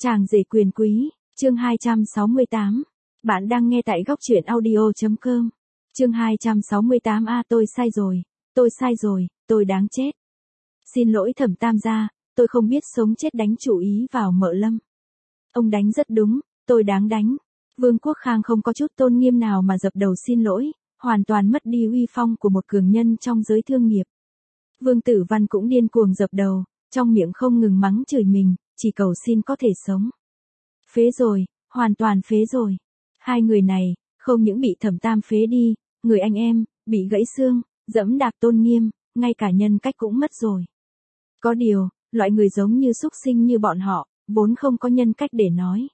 Chàng rể quyền quý, chương 268. Bạn đang nghe tại góc truyện audio.com. Chương 268 tôi sai rồi, tôi đáng chết. Xin lỗi Thẩm Tam gia, tôi không biết sống chết đánh chủ ý vào Mợ Lâm. Ông đánh rất đúng, tôi đáng đánh. Vương Quốc Khang không có chút tôn nghiêm nào mà dập đầu xin lỗi, hoàn toàn mất đi uy phong của một cường nhân trong giới thương nghiệp. Vương Tử Văn cũng điên cuồng dập đầu, trong miệng không ngừng mắng chửi mình, chỉ cầu xin có thể sống. Phế rồi, hoàn toàn phế rồi. Hai người này, không những bị Thẩm Tam phế đi, người anh em, bị gãy xương, dẫm đạp tôn nghiêm, ngay cả nhân cách cũng mất rồi. Có điều, loại người giống như súc sinh như bọn họ, vốn không có nhân cách để nói.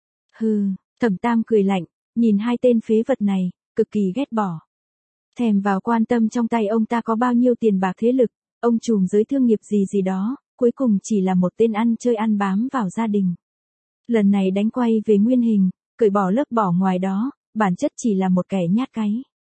Hừ, Thẩm Tam cười lạnh, nhìn hai tên phế vật này, cực kỳ ghét bỏ. Thèm vào quan tâm trong tay ông ta có bao nhiêu tiền bạc thế lực, ông trùm giới thương nghiệp gì đó, cuối cùng chỉ là một tên ăn chơi ăn bám vào gia đình. Lần này đánh quay về nguyên hình, cởi bỏ lớp bỏ ngoài đó, bản chất chỉ là một kẻ nhát cái.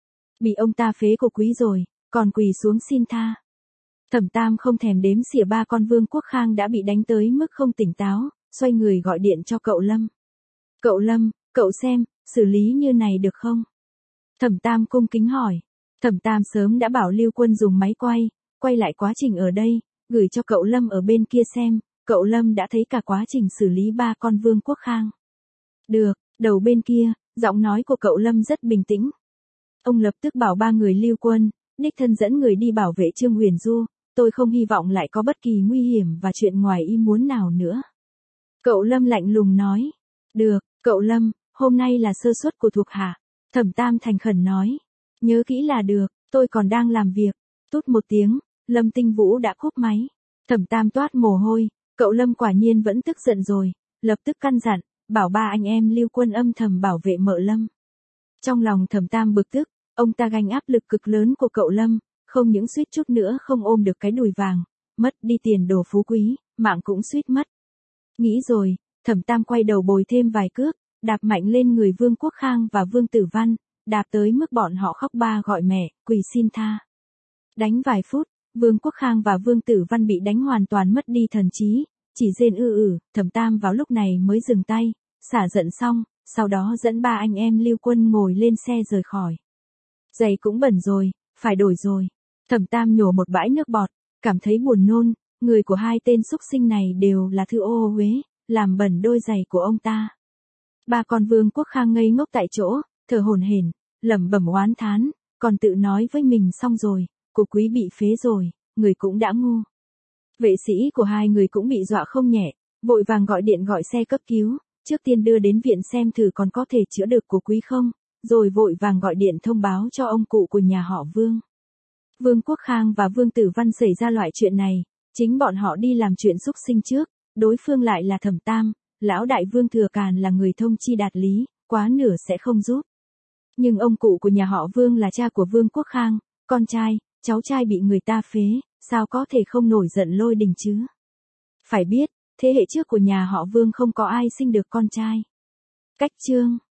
Bị ông ta phế của quý rồi, còn quỳ xuống xin tha. Thẩm Tam không thèm đếm xỉa ba con Vương Quốc Khang đã bị đánh tới mức không tỉnh táo, xoay người gọi điện cho cậu Lâm. Cậu Lâm, cậu xem, xử lý như này được không? Thẩm Tam cung kính hỏi. Thẩm Tam sớm đã bảo Lưu Quân dùng máy quay lại quá trình ở đây, gửi cho cậu Lâm ở bên kia xem, cậu Lâm đã thấy cả quá trình xử lý ba con Vương Quốc Khang. Được, đầu bên kia, giọng nói của cậu Lâm rất bình tĩnh. Ông lập tức bảo ba người Lưu Quân, đích thân dẫn người đi bảo vệ Trương Huyền Du, tôi không hy vọng lại có bất kỳ nguy hiểm và chuyện ngoài ý muốn nào nữa. Cậu Lâm lạnh lùng nói. Được, cậu Lâm, hôm nay là sơ suất của thuộc hạ. Thẩm Tam thành khẩn nói. Nhớ kỹ là được, tôi còn đang làm việc. Tút một tiếng, Lâm Tinh Vũ đã cúp máy. Thẩm Tam toát mồ hôi, cậu Lâm quả nhiên vẫn tức giận rồi, lập tức căn dặn, bảo ba anh em Lưu Quân âm thầm bảo vệ Mợ Lâm. Trong lòng Thẩm Tam bực tức, ông ta gánh áp lực cực lớn của cậu Lâm, không những suýt chút nữa không ôm được cái đùi vàng, mất đi tiền đồ phú quý, mạng cũng suýt mất. Nghĩ rồi, Thẩm Tam quay đầu bồi thêm vài cước, đạp mạnh lên người Vương Quốc Khang và Vương Tử Văn, đạp tới mức bọn họ khóc ba gọi mẹ, quỳ xin tha. Đánh vài phút, Vương Quốc Khang và Vương Tử Văn bị đánh hoàn toàn mất đi thần trí, chỉ rên Thẩm Tam vào lúc này mới dừng tay, xả giận xong, sau đó dẫn ba anh em Lưu Quân ngồi lên xe rời khỏi. Giày cũng bẩn rồi, phải đổi rồi. Thẩm Tam nhổ một bãi nước bọt, cảm thấy buồn nôn, người của hai tên xúc sinh này đều là thứ ô uế, làm bẩn đôi giày của ông ta. Ba con Vương Quốc Khang ngây ngốc tại chỗ, thở hổn hển, lẩm bẩm oán thán, còn tự nói với mình xong rồi, của quý bị phế rồi, người cũng đã ngu. Vệ sĩ của hai người cũng bị dọa không nhẹ, vội vàng gọi điện gọi xe cấp cứu, trước tiên đưa đến viện xem thử còn có thể chữa được của quý không, rồi vội vàng gọi điện thông báo cho ông cụ của nhà họ Vương. Vương Quốc Khang và Vương Tử Văn xảy ra loại chuyện này, chính bọn họ đi làm chuyện xúc sinh trước, đối phương lại là Thẩm Tam, lão đại Vương Thừa Càn là người thông chi đạt lý, quá nửa sẽ không giúp. Nhưng ông cụ của nhà họ Vương là cha của Vương Quốc Khang, con trai, cháu trai bị người ta phế, sao có thể không nổi giận lôi đình chứ? Phải biết, thế hệ trước của nhà họ Vương không có ai sinh được con trai. Cách chương